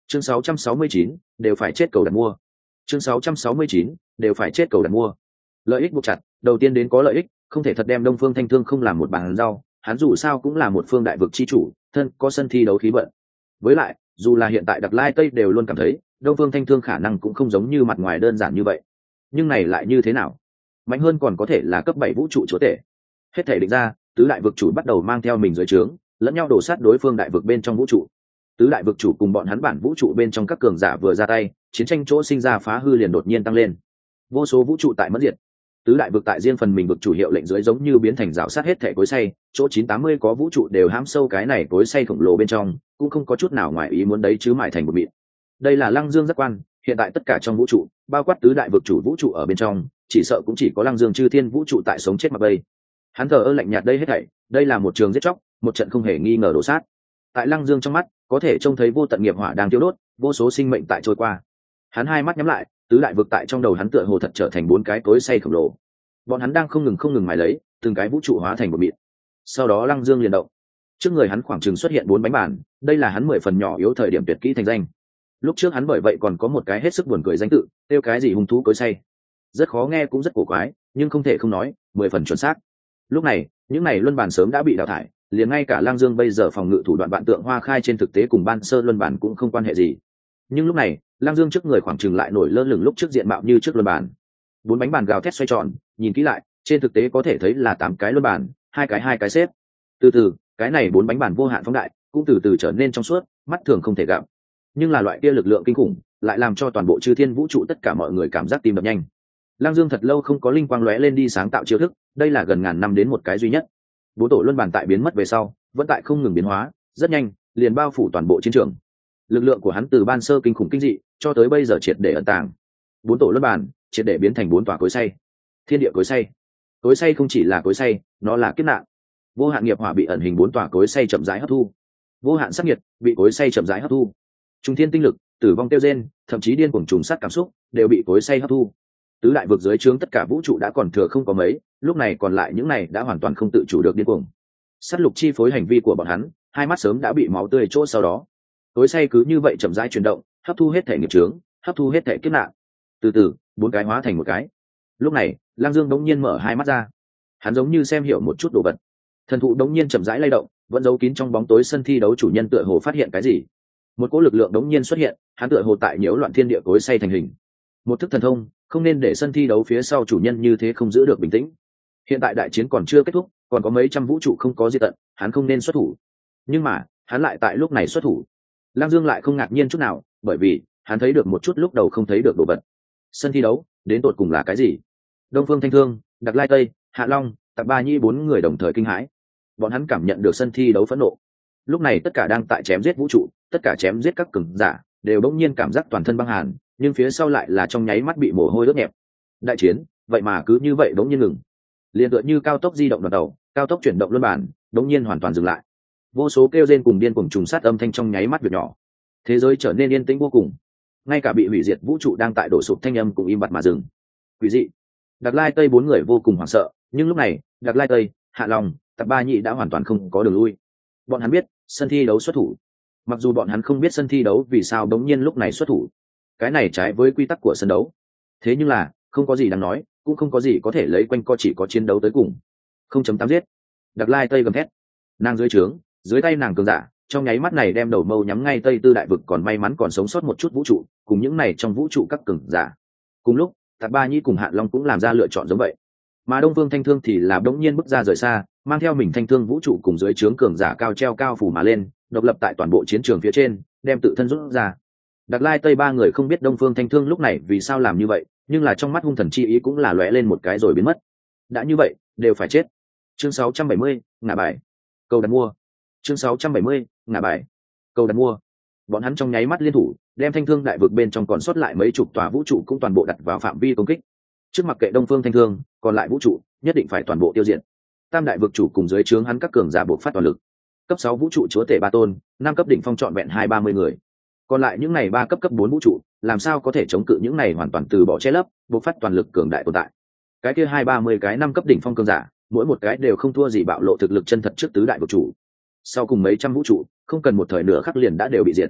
chương 669, đều phải chết cầu đặt mua. chương 669, đều phải chết cầu đặt mua. Lợi ích buộc chặt, đầu tiên đến có lợi ích, không thể thật đem Đông Phương Thanh Thương không làm một bàn rau, hắn dù sao cũng là một phương đại vực chi chủ, thân có sân thi đấu khí vận. Với lại, dù là hiện tại Đặc Lai Tây đều luôn cảm thấy, Đông Phương Thanh Thương khả năng cũng không giống như mặt ngoài đơn giản như vậy. Nhưng này lại như thế nào? Mạnh hơn còn có thể là cấp 7 vũ trụ chúa tể. Hết thể định ra, tứ đại vực chủ bắt đầu mang theo mình dưới trướng, lẫn nhau đổ sát đối phương đại vực bên trong vũ trụ. Tứ đại vực chủ cùng bọn hắn bản vũ trụ bên trong các cường giả vừa ra tay, chiến tranh chỗ sinh ra phá hư liền đột nhiên tăng lên. Vô số vũ trụ tại mất diệt. Tứ đại vực tại riêng phần mình vực chủ hiệu lệnh dưới giống như biến thành rào sát hết thể cối xay, chỗ 980 có vũ trụ đều hãm sâu cái này cối xay khổng lồ bên trong, cũng không có chút nào ngoài ý muốn đấy chứ mãi thành một mịn. Đây là Lăng Dương giác quan, hiện tại tất cả trong vũ trụ, bao quát tứ đại vực chủ vũ trụ ở bên trong, chỉ sợ cũng chỉ có Lăng Dương Chư Thiên vũ trụ tại sống chết mặc bay. Hắn thờ ơ lạnh nhạt đây hết thảy, đây là một trường giết chóc, một trận không hề nghi ngờ đổ sát. Tại Lăng Dương trong mắt, có thể trông thấy vô tận nghiệp hỏa đang thiêu đốt, vô số sinh mệnh tại trôi qua. Hắn hai mắt nhắm lại, tứ đại vực tại trong đầu hắn tựa hồ thật trở thành bốn cái cối xay khổng lồ. Bọn hắn đang không ngừng mài lấy, từng cái vũ trụ hóa thành một mịn. Sau đó Lăng Dương liền động. Trước người hắn khoảng chừng xuất hiện 4 bánh bàn, đây là hắn 10 phần nhỏ yếu thời điểm tuyệt kỹ thành danh. Lúc trước hắn bởi vậy còn có một cái hết sức buồn cười danh tự, tiêu cái gì hung thú cối xay. Rất khó nghe cũng rất cổ quái, nhưng không thể không nói, 10 phần chuẩn xác. Lúc này, những này luân bàn sớm đã bị đào thải, liền ngay cả Lăng Dương bây giờ phòng ngự thủ đoạn vạn tượng hoa khai trên thực tế cùng ban sơ luân bàn cũng không quan hệ gì. Nhưng lúc này, Lăng Dương trước người khoảng chừng lại nổi lơ lửng lúc trước diện mạo như trước luân bàn. 4 bánh bàn gào thét xoay tròn, nhìn kỹ lại, trên thực tế có thể thấy là 8 cái luân bàn, hai cái xếp. Từ từ, cái này 4 bánh bàn vô hạn phóng đại, cũng từ từ trở nên trong suốt, mắt thường không thể gặp. Nhưng là loại kia lực lượng kinh khủng, lại làm cho toàn bộ Chư Thiên vũ trụ tất cả mọi người cảm giác tim đập nhanh. Lăng Dương thật lâu không có linh quang lóe lên đi sáng tạo chiêu thức, đây là gần ngàn năm đến một cái duy nhất. 4 tổ luân bàn tại biến mất về sau, vẫn tại không ngừng biến hóa, rất nhanh, liền bao phủ toàn bộ chiến trường. Lực lượng của hắn từ ban sơ kinh khủng kinh dị, cho tới bây giờ triệt để ẩn tàng. 4 tổ luân bàn, triệt để biến thành 4 tòa cối xay. Thiên địa cối xay. Cối xay không chỉ là cối xay, nó là kiếp nạn. Vô hạn nghiệp hỏa bị ẩn hình 4 tòa cối xay chậm rãi hấp thu. Vô hạn sát nhiệt bị cối xay chậm rãi hấp thu. Trung thiên tinh lực, tử vong tiêu gen, thậm chí điên cuồng trùng sát cảm xúc, đều bị cối xay hấp thu. Tứ đại vực dưới trướng tất cả vũ trụ đã còn thừa không có mấy, lúc này còn lại những này đã hoàn toàn không tự chủ được điên cuồng. Sát lục chi phối hành vi của bọn hắn, hai mắt sớm đã bị máu tươi chỗ sau đó. Cối xay cứ như vậy chậm rãi chuyển động, hấp thu hết thể nghiệp chướng, hấp thu hết thể kiếp nạn. Từ từ, 4 cái hóa thành một cái. Lúc này, Lăng Dương đống nhiên mở hai mắt ra. Hắn giống như xem hiểu một chút đồ vật. Thần thụ đống nhiên chậm rãi lay động, vẫn giấu kín trong bóng tối sân thi đấu chủ nhân tựa hồ phát hiện cái gì. Một cỗ lực lượng đống nhiên xuất hiện, hắn tựa hồ tại nhiễu loạn thiên địa cối xay thành hình. Một thức thần thông, không nên để sân thi đấu phía sau chủ nhân như thế không giữ được bình tĩnh. Hiện tại đại chiến còn chưa kết thúc, còn có mấy trăm vũ trụ không có diệt tận, hắn không nên xuất thủ. Nhưng mà, hắn lại tại lúc này xuất thủ. Lăng Dương lại không ngạc nhiên chút nào, bởi vì hắn thấy được một chút lúc đầu không thấy được đồ vật. Sân thi đấu, đến tột cùng là cái gì? Đông Phương Thanh Thương, Đặc Lai Tây, Hạ Long, Tạp Ba Nhi 4 người đồng thời kinh hãi. Bọn hắn cảm nhận được sân thi đấu phẫn nộ. Lúc này tất cả đang tại chém giết vũ trụ, tất cả chém giết các cường giả, đều bỗng nhiên cảm giác toàn thân băng hàn, nhưng phía sau lại là trong nháy mắt bị mồ hôi ướt nhẹp. Đại chiến, vậy mà cứ như vậy bỗng nhiên ngừng. Liên tựa như cao tốc di động đoàn tàu, cao tốc chuyển động luân bản, bỗng nhiên hoàn toàn dừng lại. Vô số kêu rên cùng điên cuồng trùng sát âm thanh trong nháy mắt việc nhỏ. Thế giới trở nên yên tĩnh vô cùng. Ngay cả bị hủy diệt vũ trụ đang tại đổ sụp thanh âm cũng im bặt mà dừng. Quỷ dị. Đặc Lai Tây 4 người vô cùng hoảng sợ, nhưng lúc này, Đặc Lai Tây, Hạ Long, Tạp Ba Nhị đã hoàn toàn không có đường lui. Bọn hắn biết, sân thi đấu xuất thủ. Mặc dù bọn hắn không biết sân thi đấu vì sao đống nhiên lúc này xuất thủ. Cái này trái với quy tắc của sân đấu. Thế nhưng là, không có gì đáng nói, cũng không có gì có thể lấy quanh co, chỉ có chiến đấu tới cùng. 0.8 giết. Đặc Lai Tây gầm thét. Nàng dưới trướng, dưới tay nàng cường giả, trong nháy mắt này đem đầu mâu nhắm ngay Tây Tư đại vực còn may mắn còn sống sót một chút vũ trụ, cùng những này trong vũ trụ các cường giả. Cùng lúc, Tạp Ba Nhi cùng Hạ Long cũng làm ra lựa chọn giống vậy. Mà Đông Phương Thanh Thương thì là đống nhiên bước ra rời xa, mang theo mình thanh thương vũ trụ cùng dưới trướng cường giả cao treo cao phủ mà lên, độc lập tại toàn bộ chiến trường phía trên, đem tự thân rút ra. Đặc Lai Tây 3 người không biết Đông Phương Thanh Thương lúc này vì sao làm như vậy, nhưng là trong mắt hung thần chi ý cũng là lóe lên một cái rồi biến mất. Đã như vậy, đều phải chết. Chương 670, ngả bài. Cầu đặt mua. Chương 670, ngả bài. Cầu đặt mua. Bọn hắn trong nháy mắt liên thủ, đem thanh thương đại vực bên trong còn sót lại mấy chục tòa vũ trụ cũng toàn bộ đặt vào phạm vi công kích. Trước mặc kệ Đông Phương Thanh Thương, còn lại vũ trụ nhất định phải toàn bộ tiêu diệt. Tam đại vực chủ cùng dưới trướng hắn các cường giả buộc phát toàn lực. Cấp 6 vũ trụ chúa tể 3 tôn, 5 cấp đỉnh phong trọn vẹn 230 người. Còn lại những này 3 cấp 4 vũ trụ, làm sao có thể chống cự những này hoàn toàn từ bỏ che lấp, buộc phát toàn lực cường đại tồn tại. Cái kia 230 cái 5 cấp đỉnh phong cường giả, mỗi một cái đều không thua gì bạo lộ thực lực chân thật trước tứ đại vực chủ. Sau cùng mấy trăm vũ trụ, không cần một thời nửa khắc liền đã đều bị diệt.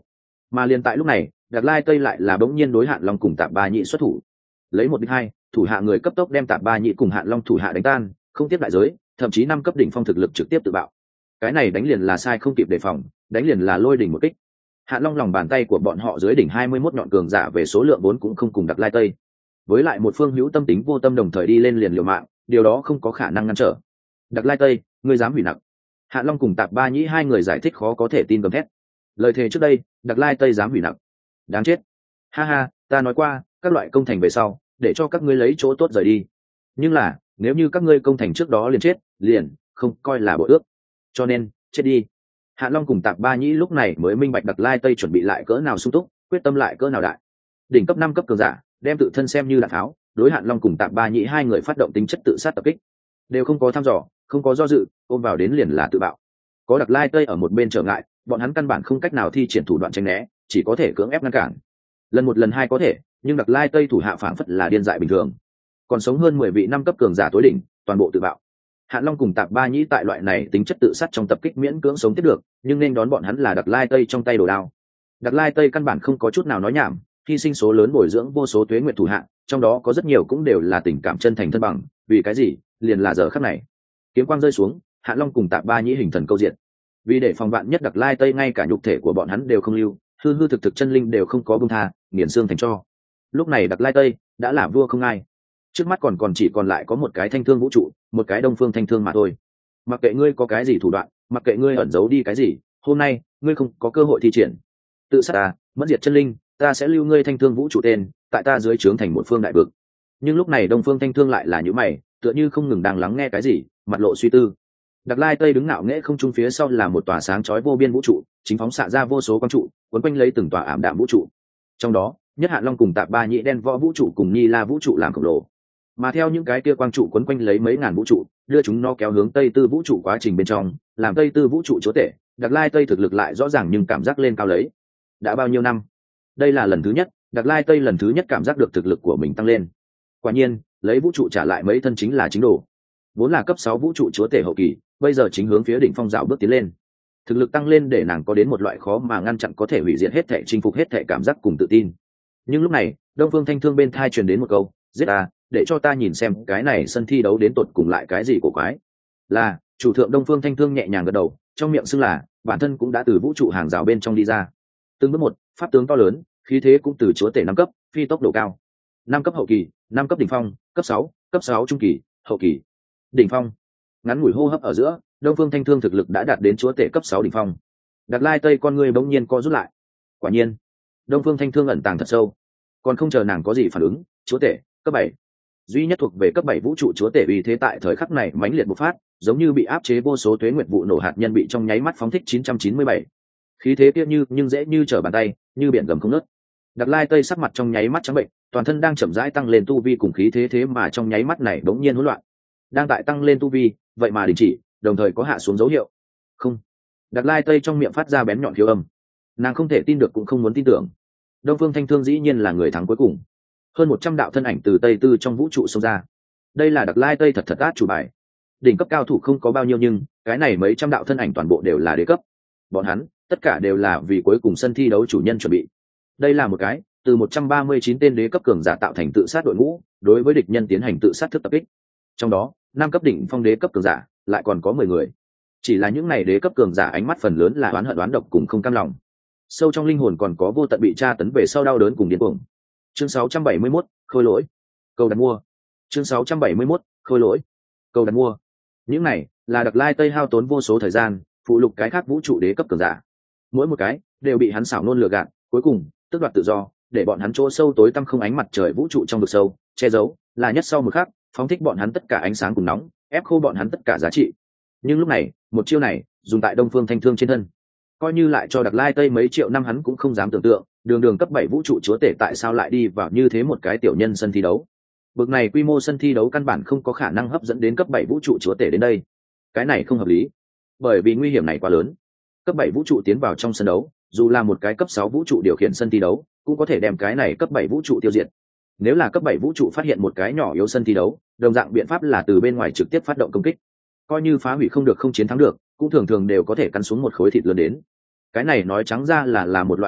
Mà liền tại lúc này, Đạt Lai Tây lại là bỗng nhiên đối Hạn Long cùng Tạp Ba Nhĩ xuất thủ, lấy 1-2, thủ hạ người cấp tốc đem Tạp Ba Nhĩ cùng Hạn Long thủ hạ đánh tan, không tiếp đại giới, thậm chí 5 cấp đỉnh phong thực lực trực tiếp tự bạo. Cái này đánh liền là sai không kịp đề phòng, đánh liền là lôi đỉnh một kích. Hạn Long lòng bàn tay của bọn họ dưới đỉnh 21 nhọn cường giả về số lượng vốn cũng không cùng Đạt Lai Tây, với lại một phương hữu tâm tính vô tâm đồng thời đi lên liền liều mạng, điều đó không có khả năng ngăn trở. Đạt Lai Tây, ngươi dám hủy nặc? Hạn Long cùng Tạp Ba Nhĩ hai người giải thích khó có thể tin gầm thét. Lời thề trước đây, Đạt Lai Tây dám hủy nặc, đáng chết. Ha ha, ta nói qua, các loại công thành về sau, để cho các ngươi lấy chỗ tốt rời đi. Nhưng là, nếu như các ngươi công thành trước đó liền chết, liền không coi là bội ước. Cho nên, chết đi. Hạn Long cùng Tạp Ba Nhĩ lúc này mới minh bạch Đạt Lai Tây chuẩn bị lại cỡ nào sung túc, quyết tâm lại cỡ nào đại. Đỉnh cấp 5 cấp cường giả, đem tự thân xem như đạn tháo, đối Hạn Long cùng Tạp Ba Nhĩ hai người phát động tính chất tự sát tập kích, đều không có thăm dò, không có do dự, ôm vào đến liền là tự bạo. Có Đạt Lai Tây ở một bên trở ngại, bọn hắn căn bản không cách nào thi triển thủ đoạn tránh né, chỉ có thể cưỡng ép ngăn cản. Lần một lần hai có thể, nhưng Đạt Lai Tây thủ hạ phảng phất là điên dại bình thường, còn sống hơn 10 vị 5 cấp cường giả tối đỉnh, toàn bộ tự bạo. Hạn Long cùng Tạp Ba Nhĩ tại loại này tính chất tự sát trong tập kích miễn cưỡng sống tiếp được, nhưng nên đón bọn hắn là Đạt Lai Tây trong tay đồ đao. Đạt Lai Tây căn bản không có chút nào nói nhảm, hy sinh số lớn bồi dưỡng vô số tuế nguyện thủ hạ, trong đó có rất nhiều cũng đều là tình cảm chân thành thân bằng, vì cái gì? Liền là giờ khắc này. Kiếm quang rơi xuống, Hạn Long cùng Tạp Ba Nhĩ hình thần câu diện. Vì để phòng vạn nhất Đạt Lai Tây ngay cả nhục thể của bọn hắn đều không lưu, hư hư thực thực chân linh đều không có buông tha, nghiền xương thành tro. Lúc này Đạt Lai Tây đã là vua không ai, trước mắt còn chỉ còn lại có một cái thanh thương vũ trụ, một cái đông phương thanh thương mà thôi. Mặc kệ ngươi có cái gì thủ đoạn, mặc kệ ngươi ẩn giấu đi cái gì, hôm nay ngươi không có cơ hội thi triển. Tự sát ta, mất diệt chân linh, ta sẽ lưu ngươi thanh thương vũ trụ tên, tại ta dưới trướng thành một phương đại vực. Nhưng lúc này đông phương thanh thương lại là những mày, tựa như không ngừng đang lắng nghe cái gì, mặt lộ suy tư. Đạt Lai Tây đứng ngạo nghễ không trung, phía sau là một tòa sáng chói vô biên vũ trụ, chính phóng xạ ra vô số quang trụ, quấn quanh lấy từng tòa ảm đạm vũ trụ. Trong đó, nhất Hạn Long cùng Tạp Ba Nhĩ đen võ vũ trụ cùng Nhi La vũ trụ làm khổng lồ. Mà theo những cái kia quang trụ quấn quanh lấy mấy ngàn vũ trụ, đưa chúng nó kéo hướng Tây Tư vũ trụ quá trình bên trong, làm Tây Tư vũ trụ chúa tể, Đạt Lai Tây thực lực lại rõ ràng nhưng cảm giác lên cao lấy. Đã bao nhiêu năm? Đây là lần thứ nhất, Đạt Lai Tây lần thứ nhất cảm giác được thực lực của mình tăng lên. Quả nhiên, lấy vũ trụ trả lại mấy thân chính là chính đồ. Vốn là cấp 6 vũ trụ chúa tể hậu kỳ, bây giờ chính hướng phía đỉnh phong dạo bước tiến lên. Thực lực tăng lên để nàng có đến một loại khó mà ngăn chặn có thể hủy diệt hết thể, chinh phục hết thể cảm giác cùng tự tin. Nhưng lúc này, Đông Phương Thanh Thương bên thai truyền đến một câu, giết ta, để cho ta nhìn xem cái này sân thi đấu đến tột cùng lại cái gì của quái. Là, chủ thượng Đông Phương Thanh Thương nhẹ nhàng gật đầu, trong miệng xưng là, bản thân cũng đã từ vũ trụ hàng rào bên trong đi ra. Từng bước một, pháp tướng to lớn, khí thế cũng từ chúa tể 5 cấp, phi tốc độ cao. 5 cấp hậu kỳ, 5 cấp đỉnh phong, cấp 6 trung kỳ, hậu kỳ, đỉnh phong. Ngắn ngủi hô hấp ở giữa, Đông Phương Thanh Thương thực lực đã đạt đến chúa tể cấp 6 đỉnh phong. Đạt Lai Tây con người bỗng nhiên co rút lại. Quả nhiên, Đông Phương Thanh Thương ẩn tàng thật sâu. Còn không chờ nàng có gì phản ứng, chúa tể cấp 7, duy nhất thuộc về cấp 7 vũ trụ chúa tể uy thế tại thời khắc này mãnh liệt bộc phát, giống như bị áp chế vô số tuế nguyệt vụ nổ hạt nhân bị trong nháy mắt phóng thích 997. Khí thế kia nhưng dễ như trở bàn tay, như biển gầm không nứt. Đạt Lai Tây sắc mặt trong nháy mắt trắng bệnh, toàn thân đang chậm rãi tăng lên tu vi cùng khí thế, thế mà trong nháy mắt này bỗng nhiên hỗn loạn. Đang tại tăng lên tu vi, vậy mà đình chỉ, đồng thời có hạ xuống dấu hiệu. Không. Đạt Lai Tây trong miệng phát ra bén nhọn khiếu âm. Nàng không thể tin được cũng không muốn tin tưởng. Đông Phương Thanh Thương dĩ nhiên là người thắng cuối cùng. Hơn 100 đạo thân ảnh từ Tây Tư trong vũ trụ xông ra. Đây là Đạt Lai Tây thật át chủ bài. Đỉnh cấp cao thủ không có bao nhiêu, nhưng cái này mấy trăm đạo thân ảnh toàn bộ đều là đế cấp. Bọn hắn, tất cả đều là vì cuối cùng sân thi đấu chủ nhân chuẩn bị. Đây là một cái từ 139 tên đế cấp cường giả tạo thành tự sát đội ngũ, đối với địch nhân tiến hành tự sát thức tập kích. Trong đó, 5 cấp đỉnh phong đế cấp cường giả lại còn có 10 người. Chỉ là những này đế cấp cường giả ánh mắt phần lớn là oán hận oán độc cùng không cam lòng. Sâu trong linh hồn còn có vô tận bị tra tấn về sau đau đớn cùng điên cuồng. Chương 671, khôi lỗi. Câu đặt mua. Chương 671, khôi lỗi. Câu đặt mua. Những này là Đạt Lai Tây hao tốn vô số thời gian, phụ lục cái khác vũ trụ đế cấp cường giả. Mỗi một cái đều bị hắn xảo nôn lừa gạt, cuối cùng tước đoạt tự do, để bọn hắn chỗ sâu tối tăm không ánh mặt trời vũ trụ trong vực sâu, che giấu, là nhất sau một khắc, phóng thích bọn hắn tất cả ánh sáng cùng nóng, ép khô bọn hắn tất cả giá trị. Nhưng lúc này, một chiêu này dùng tại Đông Phương Thanh Thương trên thân, coi như lại cho Đạt Lai Tây mấy triệu năm hắn cũng không dám tưởng tượng, đường cấp 7 vũ trụ chúa tể tại sao lại đi vào như thế một cái tiểu nhân sân thi đấu. Bực này quy mô sân thi đấu căn bản không có khả năng hấp dẫn đến cấp 7 vũ trụ chúa tể đến đây. Cái này không hợp lý, bởi vì nguy hiểm này quá lớn. Cấp 7 vũ trụ tiến vào trong sân đấu, dù là một cái cấp 6 vũ trụ điều khiển sân thi đấu, cũng có thể đem cái này cấp 7 vũ trụ tiêu diệt. Nếu là cấp 7 vũ trụ phát hiện một cái nhỏ yếu sân thi đấu, đồng dạng biện pháp là từ bên ngoài trực tiếp phát động công kích. Coi như phá hủy không được, không chiến thắng được, cũng thường thường đều có thể cắn xuống một khối thịt lớn đến. Cái này nói trắng ra là một loại ăn cướp,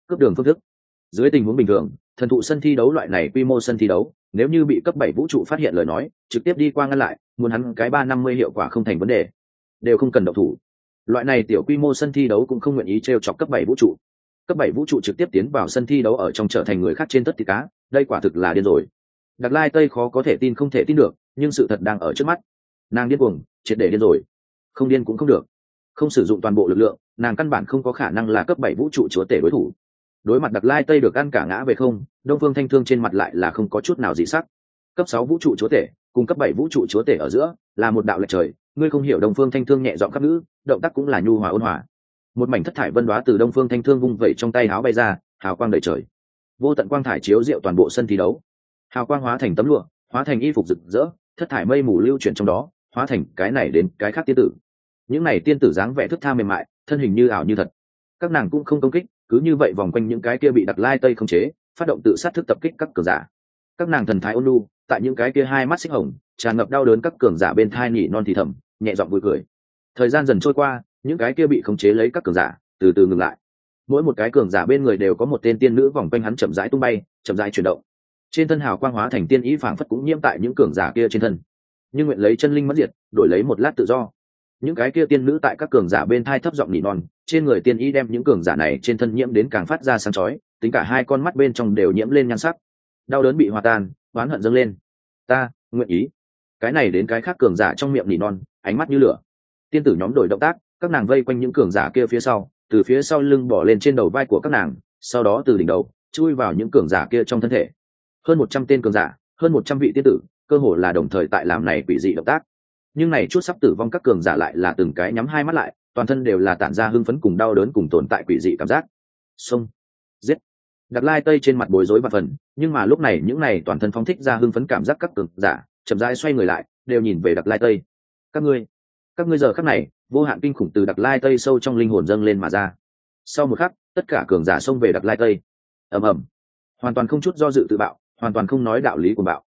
cướp đường phương thức. Dưới tình huống bình thường, thần thụ sân thi đấu loại này quy mô sân thi đấu, nếu như bị cấp 7 vũ trụ phát hiện lời nói, trực tiếp đi qua ngăn lại, muốn hắn cái 350 hiệu quả không thành vấn đề, đều không cần động thủ. Loại này tiểu quy mô sân thi đấu cũng không nguyện ý trêu chọc cấp 7 vũ trụ. Cấp 7 vũ trụ trực tiếp tiến vào sân thi đấu ở trong trở thành người khác trên tất thịt cá, đây quả thực là điên rồi. Đặc Lai Tây khó có thể tin không thể tin được, nhưng sự thật đang ở trước mắt. Nàng điên cuồng, triệt để điên rồi. Không điên cũng không được. Không sử dụng toàn bộ lực lượng, nàng căn bản không có khả năng là cấp 7 vũ trụ chúa tể đối thủ. Đối mặt Đặc Lai Tây được ăn cả ngã về không, Đông Phương Thanh Thương trên mặt lại là không có chút nào dị sắc. Cấp 6 vũ trụ chúa tể cùng cấp 7 vũ trụ chúa tể ở giữa là một đạo lệch trời, ngươi không hiểu. Đông Phương Thanh Thương nhẹ giọng khắp ngữ, động tác cũng là nhu hòa ôn hòa. Một mảnh thất thải vân đoá từ Đông Phương Thanh Thương vung vẩy trong tay áo bay ra, hào quang đầy trời. Vô tận quang thải chiếu rọi toàn bộ sân thi đấu. Hào quang hóa thành tấm lụa, hóa thành y phục rực rỡ, thất thải mây mù lưu chuyển trong đó, hóa thành cái này đến cái khác tiên tử. Những này tiên tử dáng vẻ thức tha mềm mại, thân hình như ảo như thật. Các nàng cũng không công kích, cứ như vậy vòng quanh những cái kia bị Đặc Lai Tây khống chế, phát động tự sát thức tập kích các cường giả. Các nàng thần thái ôn nhu, tại những cái kia hai mắt xích hồng, tràn ngập đau đớn các cường giả bên thai nỉ non thì thầm, nhẹ giọng vui cười. Thời gian dần trôi qua, những cái kia bị khống chế lấy các cường giả, từ từ ngừng lại. Mỗi một cái cường giả bên người đều có một tên tiên nữ vòng quanh hắn chậm rãi tung bay, chậm rãi chuyển động. Trên thân hào quang hóa thành tiên ý phảng phất cũng nhiễm tại những cường giả kia trên thân. Nhưng nguyện lấy chân linh mất diệt, đổi lấy một lát tự do. Những cái kia tiên nữ tại các cường giả bên thai thấp giọng nỉ non, trên người tiên ý đem những cường giả này trên thân nhiễm đến càng phát ra sáng chói, tính cả hai con mắt bên trong đều nhiễm lên nhan sắc. Đau đớn bị hòa tan, oán hận dâng lên. Ta nguyện ý. Cái này đến cái khác cường giả trong miệng nỉ non, ánh mắt như lửa. Tiên tử nhóm đổi động tác, các nàng vây quanh những cường giả kia phía sau, từ phía sau lưng bỏ lên trên đầu vai của các nàng, sau đó từ đỉnh đầu chui vào những cường giả kia trong thân thể. Hơn 100 tên cường giả, hơn 100 vị tiên tử, cơ hồ là đồng thời tại làm này quỷ dị động tác. Nhưng này chút sắp tử vong các cường giả lại là từng cái nhắm hai mắt lại, toàn thân đều là tản ra hưng phấn cùng đau đớn cùng tồn tại quỷ dị cảm giác. Xông, giết. Đặc Lai Tây trên mặt bối rối và phần, nhưng mà lúc này những này toàn thân phóng thích ra hưng phấn cảm giác các cường giả, chậm rãi xoay người lại, đều nhìn về Đặc Lai Tây. Các ngươi giờ khắc này, vô hạn kinh khủng từ Đặc Lai Tây sâu trong linh hồn dâng lên mà ra. Sau một khắc, tất cả cường giả xông về Đặc Lai Tây. Ầm ầm, hoàn toàn không chút do dự tự bạo, hoàn toàn không nói đạo lý của bạo.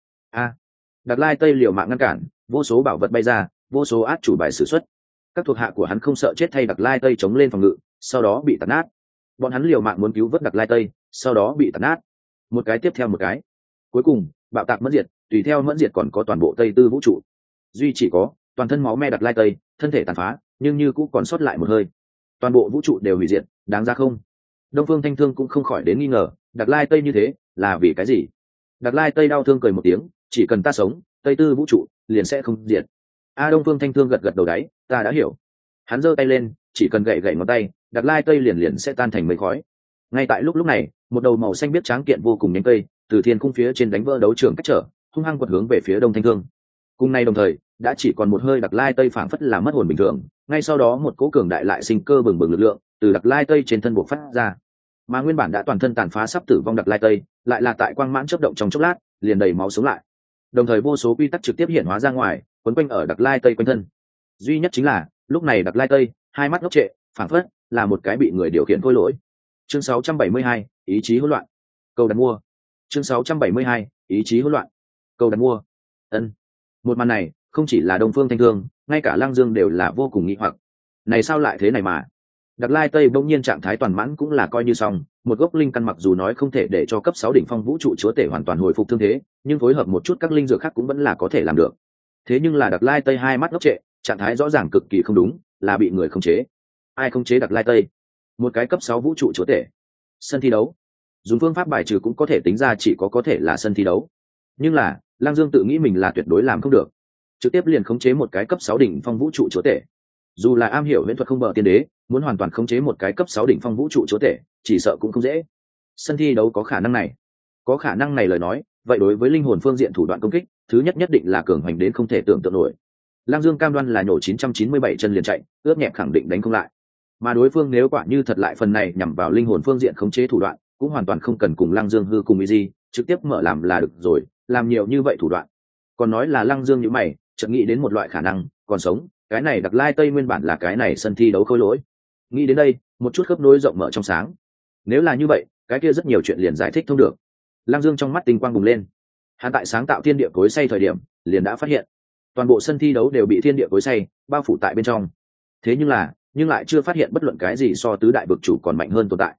Đặc Lai Tây liều mạng ngăn cản, vô số bảo vật bay ra, vô số át chủ bài sử xuất. Các thuộc hạ của hắn không sợ chết thay Đặc Lai Tây chống lên phòng ngự, sau đó bị tàn nát. Bọn hắn liều mạng muốn cứu vớt Đặc Lai Tây, sau đó bị tàn nát. Một cái tiếp theo một cái. Cuối cùng, bạo tạc mẫn diệt, tùy theo mẫn diệt còn có toàn bộ Tây Tư vũ trụ. Duy chỉ có toàn thân máu me Đặc Lai Tây, thân thể tàn phá, nhưng như cũng còn sót lại một hơi. Toàn bộ vũ trụ đều hủy diệt, đáng ra không? Đông Phương Thanh Thương cũng không khỏi đến nghi ngờ, Đặc Lai Tây như thế, là vì cái gì? Đặc Lai Tây đau thương cười một tiếng, chỉ cần ta sống, Tây Tư vũ trụ liền sẽ không diệt. Đông Phương Thanh Thương gật gật đầu đáy, ta đã hiểu. Hắn giơ tay lên, chỉ cần gậy gậy ngón tay, Đặc Lai Tây liền sẽ tan thành mây khói. Ngay tại lúc này, một đầu màu xanh biếc tráng kiện vô cùng nhánh cây, từ thiên khung phía trên đánh vỡ đấu trường cách trở, hung hăng quật hướng về phía Đông Thanh Thương. Cùng nay đồng thời, đã chỉ còn một hơi Đặc Lai Tây phảng phất là mất hồn bình thường, ngay sau đó một cỗ cường đại lại sinh cơ bừng bừng lực lượng từ Đặc Lai Tây trên thân buộc phát ra. Mà nguyên bản đã toàn thân tàn phá sắp tử vong Đặc Lai Tây, lại là tại quang mãn chớp động trong chốc lát, liền đầy máu sống lại. Đồng thời vô số quy tắc trực tiếp hiện hóa ra ngoài, quấn quanh ở Đặc Lai Tây quanh thân. Duy nhất chính là, lúc này Đặc Lai Tây, hai mắt ngốc trệ, phảng phất là một cái bị người điều khiển khôi lỗi. Chương 672, ý chí hỗn loạn. Cầu đặt mua. Chương 672, ý chí hỗn loạn. Cầu đặt mua. Ân. Một màn này, không chỉ là Đông Phương Thanh Thương, ngay cả Lăng Dương đều là vô cùng nghi hoặc. Này sao lại thế này mà? Đặc Lai Tây bỗng nhiên trạng thái toàn mãn cũng là coi như xong, một gốc linh căn mặc dù nói không thể để cho cấp 6 đỉnh phong vũ trụ chúa tể hoàn toàn hồi phục thương thế, nhưng phối hợp một chút các linh dược khác cũng vẫn là có thể làm được. Thế nhưng là Đặc Lai Tây hai mắt ngốc trệ, trạng thái rõ ràng cực kỳ không đúng, là bị người khống chế. Ai khống chế Đặc Lai Tây? Một cái cấp 6 vũ trụ chúa tể. Sân thi đấu. Dùng phương pháp bài trừ cũng có thể tính ra chỉ có thể là sân thi đấu. Nhưng là, Lăng Dương tự nghĩ mình là tuyệt đối làm không được. Trực tiếp liền khống chế một cái cấp 6 đỉnh phong vũ trụ chúa tể. Dù là am hiểu viễn thuật không bờ tiên đế, muốn hoàn toàn khống chế một cái cấp 6 đỉnh phong vũ trụ chúa tể, chỉ sợ cũng không dễ. Sân thi đấu có khả năng này. Có khả năng này lời nói, vậy đối với linh hồn phương diện thủ đoạn công kích, thứ nhất định là cường hoành đến không thể tưởng tượng nổi. Lăng Dương cam đoan là nhổ 997 chân liền chạy, ướp nhẹp khẳng định đánh không lại. Mà đối phương nếu quả như thật lại phần này nhằm vào linh hồn phương diện khống chế thủ đoạn, cũng hoàn toàn không cần cùng Lăng Dương hư cùng ý gì, trực tiếp mở làm là được rồi, làm nhiều như vậy thủ đoạn. Còn nói là Lăng Dương như mày, chợt nghĩ đến một loại khả năng, còn sống, cái này Đặc Lai Tây nguyên bản là cái này sân thi đấu khôi lỗi. Nghĩ đến đây, một chút khớp nối rộng mở trong sáng. Nếu là như vậy, cái kia rất nhiều chuyện liền giải thích thông được. Lăng Dương trong mắt tinh quang bùng lên. Hắn tại sáng tạo thiên địa cối xay thời điểm, liền đã phát hiện, toàn bộ sân thi đấu đều bị thiên địa cối xay bao phủ tại bên trong. Thế nhưng lại chưa phát hiện bất luận cái gì so tứ đại vực chủ còn mạnh hơn tồn tại.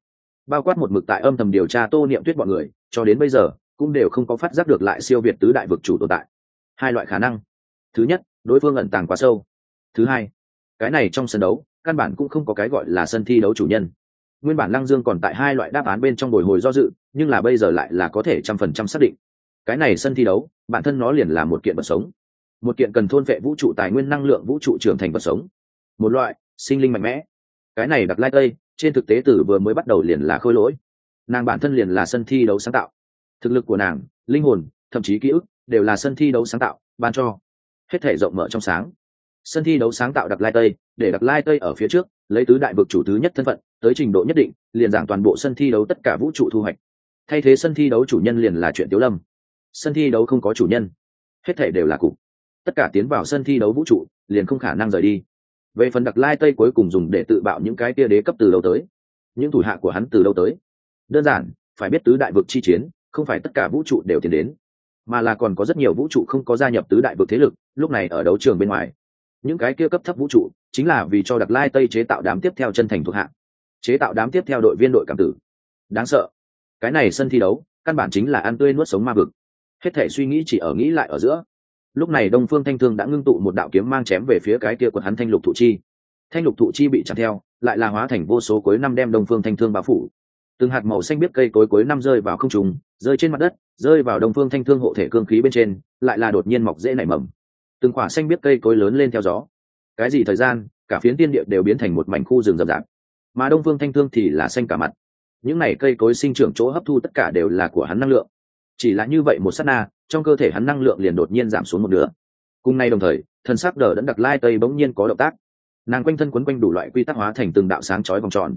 bao quát một mực tại âm thầm điều tra Tô Niệm Tuyết bọn người, cho đến bây giờ cũng đều không có phát giác được lại siêu việt tứ đại vực chủ tồn tại. Hai loại khả năng: thứ nhất, đối phương ẩn tàng quá sâu; thứ hai, cái này trong sân đấu căn bản cũng không có cái gọi là sân thi đấu chủ nhân. Nguyên bản Lăng Dương còn tại hai loại đáp án bên trong bồi hồi do dự, nhưng là bây giờ lại là có thể 100% xác định. Cái này sân thi đấu, bản thân nó liền là một kiện vật sống, một kiện cần thôn phệ vũ trụ tài nguyên năng lượng vũ trụ trưởng thành vật sống, một loại sinh linh mạnh mẽ. Cái này Đặc Lai Tây, trên thực tế từ vừa mới bắt đầu liền là khôi lỗi. Nàng bản thân liền là sân thi đấu sáng tạo. Thực lực của nàng, linh hồn, thậm chí ký ức đều là sân thi đấu sáng tạo ban cho. Hết thể rộng mở trong sáng. Sân thi đấu sáng tạo Đặc Lai Tây, để Đặc Lai Tây ở phía trước, lấy tứ đại vực chủ thứ nhất thân phận, tới trình độ nhất định, liền giảng toàn bộ sân thi đấu tất cả vũ trụ thu hoạch. Thay thế sân thi đấu chủ nhân liền là chuyện Tiếu Lâm. Sân thi đấu không có chủ nhân, hết thể đều là cục. Tất cả tiến vào sân thi đấu vũ trụ, liền không khả năng rời đi. Về phần Đặc Lai Tây cuối cùng dùng để tự bạo những cái tia đế cấp từ đâu tới, những thủ hạ của hắn từ đâu tới? Đơn giản, phải biết tứ đại vực chi chiến, không phải tất cả vũ trụ đều tiến đến, mà là còn có rất nhiều vũ trụ không có gia nhập tứ đại vực thế lực, lúc này ở đấu trường bên ngoài. Những cái kia cấp thấp vũ trụ, chính là vì cho Đặc Lai Tây chế tạo đám tiếp theo chân thành thuộc hạ, chế tạo đám tiếp theo đội viên đội cảm tử. Đáng sợ. Cái này sân thi đấu, căn bản chính là ăn tươi nuốt sống ma vực. Hết thể suy nghĩ chỉ ở nghĩ lại ở giữa. Lúc này Đông Phương Thanh Thương đã ngưng tụ một đạo kiếm mang chém về phía cái kia của hắn Thanh Lục Thụ Chi. Thanh Lục Thụ Chi bị chặn theo, lại là hóa thành vô số cuối năm đem Đông Phương Thanh Thương bao phủ. Từng hạt màu xanh biết cây cối cuối năm rơi vào không trung, rơi trên mặt đất, rơi vào Đông Phương Thanh Thương hộ thể cương khí bên trên, lại là đột nhiên mọc rễ nảy mầm. Từng quả xanh biết cây cối lớn lên theo gió. Cái gì thời gian, cả phiến tiên địa đều biến thành một mảnh khu rừng rậm rạp. Mà Đông Phương Thanh Thương thì là xanh cả mặt. Những này cây cối sinh trưởng chỗ hấp thu tất cả đều là của hắn năng lượng. Chỉ là như vậy một sát na, trong cơ thể hắn năng lượng liền đột nhiên giảm xuống một nửa. Cùng nay đồng thời, thân sắc Đờ Đẫn Đặc Lai Tây bỗng nhiên có động tác. Nàng quanh thân quấn quanh đủ loại quy tắc hóa thành từng đạo sáng chói vòng tròn,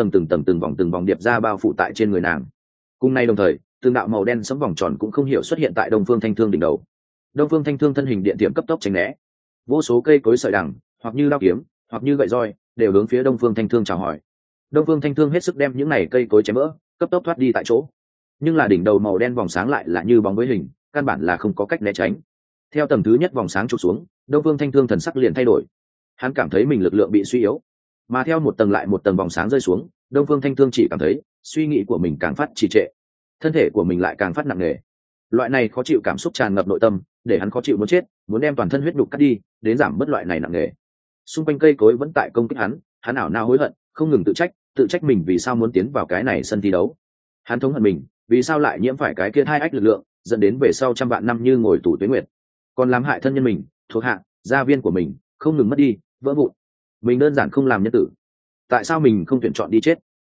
từng vòng điệp ra bao phủ tại trên người nàng. Cùng nay đồng thời, từng đạo màu đen sẫm vòng tròn cũng không hiểu xuất hiện tại Đông Phương Thanh Thương đỉnh đầu. Đông Phương Thanh Thương thân hình điện tiệm cấp tốc tránh né. Vô số cây cối sợi đằng, hoặc như đao kiếm, hoặc như gậy roi, đều hướng phía Đông Phương Thanh Thương chào hỏi. Đông Phương Thanh Thương hết sức đem những này cây cối chém vỡ, cấp tốc thoát đi tại chỗ. Nhưng là đỉnh đầu màu đen vòng sáng lại là như bóng với hình, căn bản là không có cách né tránh. Theo tầng thứ nhất vòng sáng chụp xuống, Đông Phương Thanh Thương thần sắc liền thay đổi. Hắn cảm thấy mình lực lượng bị suy yếu, mà theo một tầng lại một tầng vòng sáng rơi xuống, Đông Phương Thanh Thương chỉ cảm thấy suy nghĩ của mình càng phát trì trệ, thân thể của mình lại càng phát nặng nề. Loại này khó chịu cảm xúc tràn ngập nội tâm, để hắn khó chịu muốn chết, muốn đem toàn thân huyết nhục cắt đi, đến giảm bớt loại này nặng nề. Xung quanh cây cối vẫn tại công kích hắn ảo não hối hận, không ngừng tự trách mình vì sao muốn tiến vào cái này sân thi đấu. Hắn thống hận mình, vì sao lại nhiễm phải cái kia hai ách lực lượng, dẫn đến về sau trăm vạn năm như ngồi tù tuế nguyệt, còn làm hại thân nhân mình, thuộc hạ, gia viên của mình không ngừng mất đi, vỡ vụn. Mình đơn giản không làm nhân tử. Tại sao mình không tuyển chọn đi chết?